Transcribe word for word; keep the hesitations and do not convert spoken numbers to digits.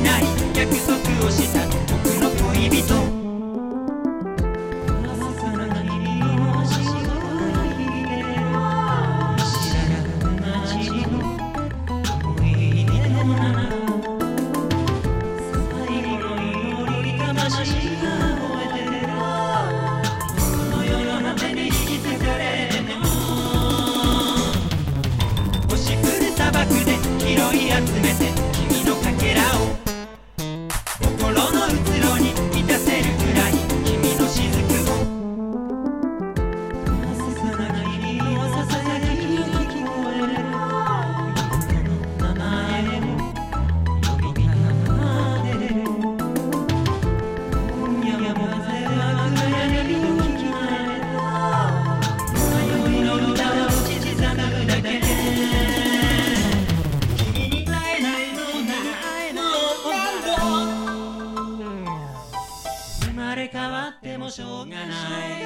ない約束をした僕の恋人拾い集めて君のかけらを心のうつろに満たせるくらい君の雫をささな君をささやきが聞こえる名前を呼びかける今夜も風は暗闇を聞き慣れた迷いの歌を口ずさむだけ生まれ変わってもしょうがない